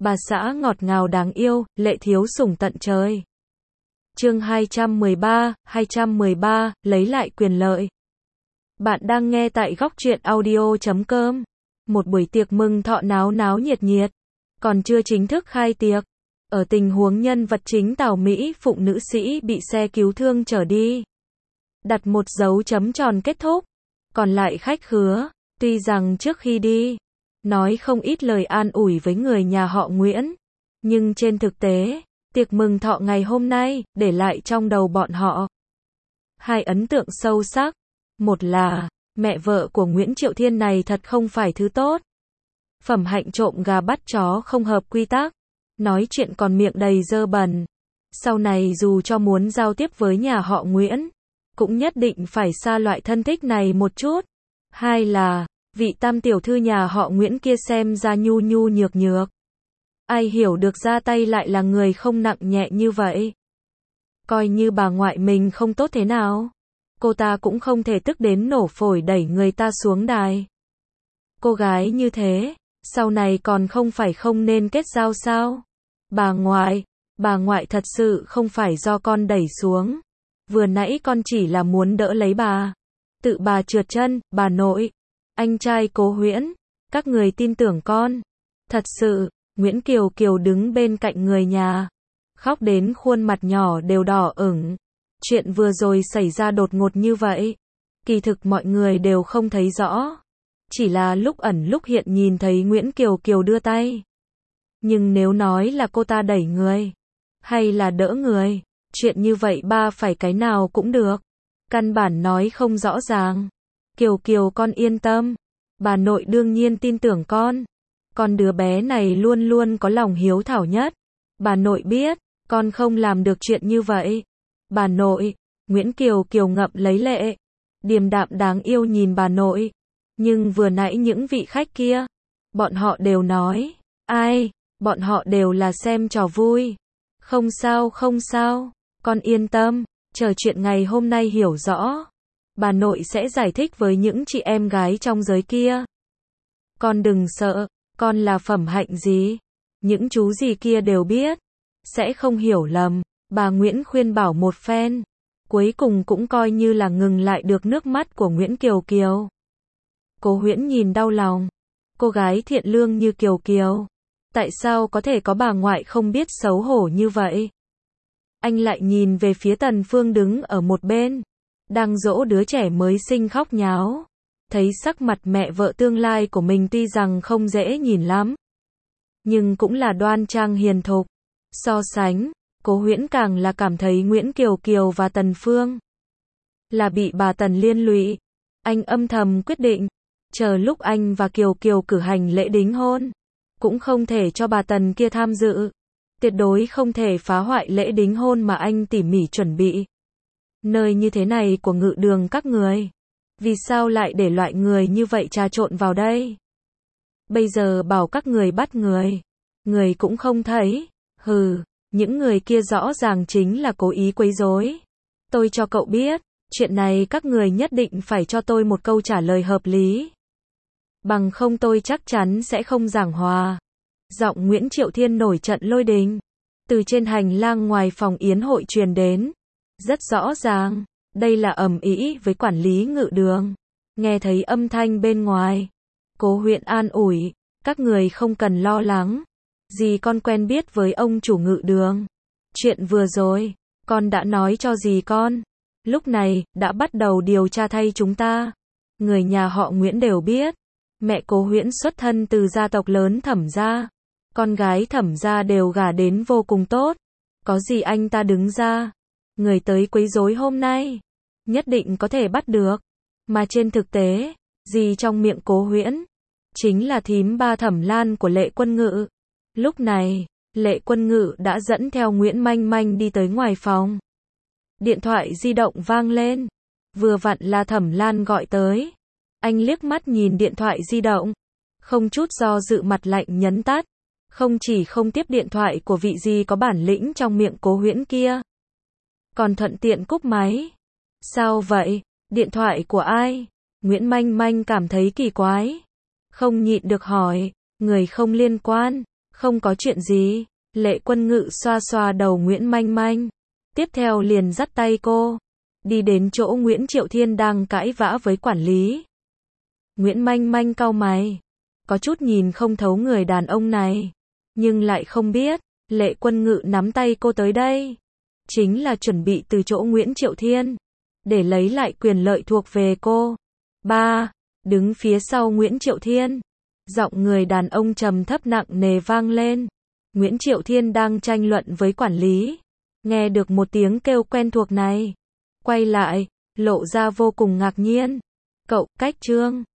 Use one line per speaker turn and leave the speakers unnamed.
bà xã ngọt ngào đáng yêu, lệ thiếu sủng tận trời. Chương 213, lấy lại quyền lợi. Bạn đang nghe tại góc truyện audio.com. Một buổi tiệc mừng thọ náo náo nhiệt nhiệt, còn chưa chính thức khai tiệc. Ở tình huống nhân vật chính Tào Mỹ Phụng nữ sĩ bị xe cứu thương chở đi, đặt một dấu chấm tròn kết thúc. Còn lại khách khứa, tuy rằng trước khi đi, nói không ít lời an ủi với người nhà họ Nguyễn, nhưng trên thực tế, tiệc mừng thọ ngày hôm nay, để lại trong đầu bọn họ hai ấn tượng sâu sắc. Một là, mẹ vợ của Nguyễn Triệu Thiên này thật không phải thứ tốt. Phẩm hạnh trộm gà bắt chó không hợp quy tắc, nói chuyện còn miệng đầy dơ bẩn. Sau này dù cho muốn giao tiếp với nhà họ Nguyễn, cũng nhất định phải xa loại thân thích này một chút. Hai là, vị tam tiểu thư nhà họ Nguyễn kia xem ra nhu nhu nhược nhược. Ai hiểu được ra tay lại là người không nặng nhẹ như vậy. Coi như bà ngoại mình không tốt thế nào, cô ta cũng không thể tức đến nổ phổi đẩy người ta xuống đài. Cô gái như thế, sau này còn không phải không nên kết giao sao? Bà ngoại thật sự không phải do con đẩy xuống. Vừa nãy con chỉ là muốn đỡ lấy bà. Tự bà trượt chân, bà nội, anh trai Cố Huyễn, các người tin tưởng con. Thật sự, Nguyễn Kiều Kiều đứng bên cạnh người nhà, khóc đến khuôn mặt nhỏ đều đỏ ửng. Chuyện vừa rồi xảy ra đột ngột như vậy, kỳ thực mọi người đều không thấy rõ. Chỉ là lúc ẩn lúc hiện nhìn thấy Nguyễn Kiều Kiều đưa tay. Nhưng nếu nói là cô ta đẩy người, hay là đỡ người, chuyện như vậy ba phải cái nào cũng được. Căn bản nói không rõ ràng. Kiều Kiều con yên tâm, bà nội đương nhiên tin tưởng con. Con đứa bé này luôn luôn có lòng hiếu thảo nhất. Bà nội biết, con không làm được chuyện như vậy. Bà nội, Nguyễn Kiều Kiều ngậm lấy lệ, điềm đạm đáng yêu nhìn bà nội. Nhưng vừa nãy những vị khách kia, bọn họ đều nói, bọn họ đều là xem trò vui. Không sao, con yên tâm, chờ chuyện ngày hôm nay hiểu rõ, bà nội sẽ giải thích với những chị em gái trong giới kia. Con đừng sợ, con là phẩm hạnh gì, những chú gì kia đều biết, sẽ không hiểu lầm. Bà Nguyễn khuyên bảo một phen, cuối cùng cũng coi như là ngừng lại được nước mắt của Nguyễn Kiều Kiều. Cố Huyễn nhìn đau lòng, cô gái thiện lương như Kiều Kiều, tại sao có thể có bà ngoại không biết xấu hổ như vậy? Anh lại nhìn về phía Tần Phương đứng ở một bên, đang dỗ đứa trẻ mới sinh khóc nháo. Thấy sắc mặt mẹ vợ tương lai của mình tuy rằng không dễ nhìn lắm, nhưng cũng là đoan trang hiền thục. So sánh, Cố Huyễn càng là cảm thấy Nguyễn Kiều Kiều và Tần Phương là bị bà Tần liên lụy. Anh âm thầm quyết định, chờ lúc anh và Kiều Kiều cử hành lễ đính hôn, cũng không thể cho bà Tần kia tham dự. Tuyệt đối không thể phá hoại lễ đính hôn mà anh tỉ mỉ chuẩn bị. Nơi như thế này của Ngự Đường các người, vì sao lại để loại người như vậy trà trộn vào đây? Bây giờ bảo các người bắt người cũng không thấy. Hừ, những người kia rõ ràng chính là cố ý quấy rối. Tôi cho cậu biết, chuyện này các người nhất định phải cho tôi một câu trả lời hợp lý. Bằng không tôi chắc chắn sẽ không giảng hòa. Giọng Nguyễn Triệu Thiên nổi trận lôi đình, từ trên hành lang ngoài phòng yến hội truyền đến. Rất rõ ràng, đây là ầm ĩ với quản lý Ngự Đường. Nghe thấy âm thanh bên ngoài, Cố Huyễn an ủi, các người không cần lo lắng. Dì con quen biết với ông chủ Ngự Đường. Chuyện vừa rồi, con đã nói cho dì con. Lúc này, đã bắt đầu điều tra thay chúng ta. Người nhà họ Nguyễn đều biết, mẹ Cố Huyễn xuất thân từ gia tộc lớn Thẩm gia. Con gái Thẩm gia đều gả đến vô cùng tốt. Có gì anh ta đứng ra, người tới quấy rối hôm nay, nhất định có thể bắt được. Mà trên thực tế, dì trong miệng Cố Huyễn, chính là thím ba Thẩm Lan của Lệ Quân Ngự. Lúc này, Lệ Quân Ngự đã dẫn theo Nguyễn Manh Manh đi tới ngoài phòng. Điện thoại di động vang lên, vừa vặn là Thẩm Lan gọi tới. Anh liếc mắt nhìn điện thoại di động, không chút do dự mặt lạnh nhấn tắt. Không chỉ không tiếp điện thoại của vị gì có bản lĩnh trong miệng Cố Huyễn kia, còn thuận tiện cúp máy. Sao vậy? Điện thoại của ai? Nguyễn Manh Manh cảm thấy kỳ quái, không nhịn được hỏi. Người không liên quan. Không có chuyện gì. Lệ Quân Ngự xoa xoa đầu Nguyễn Manh Manh. Tiếp theo liền dắt tay cô. Đi đến chỗ Nguyễn Triệu Thiên đang cãi vã với quản lý. Nguyễn Manh Manh cau mày. Có chút nhìn không thấu người đàn ông này. Nhưng lại không biết, Lệ Quân Ngự nắm tay cô tới đây. Chính là chuẩn bị từ chỗ Nguyễn Triệu Thiên. Để lấy lại quyền lợi thuộc về cô. Ba, đứng phía sau Nguyễn Triệu Thiên. Giọng người đàn ông trầm thấp nặng nề vang lên. Nguyễn Triệu Thiên đang tranh luận với quản lý. Nghe được một tiếng kêu quen thuộc này. Quay lại, lộ ra vô cùng ngạc nhiên. Cậu, Cách Trương.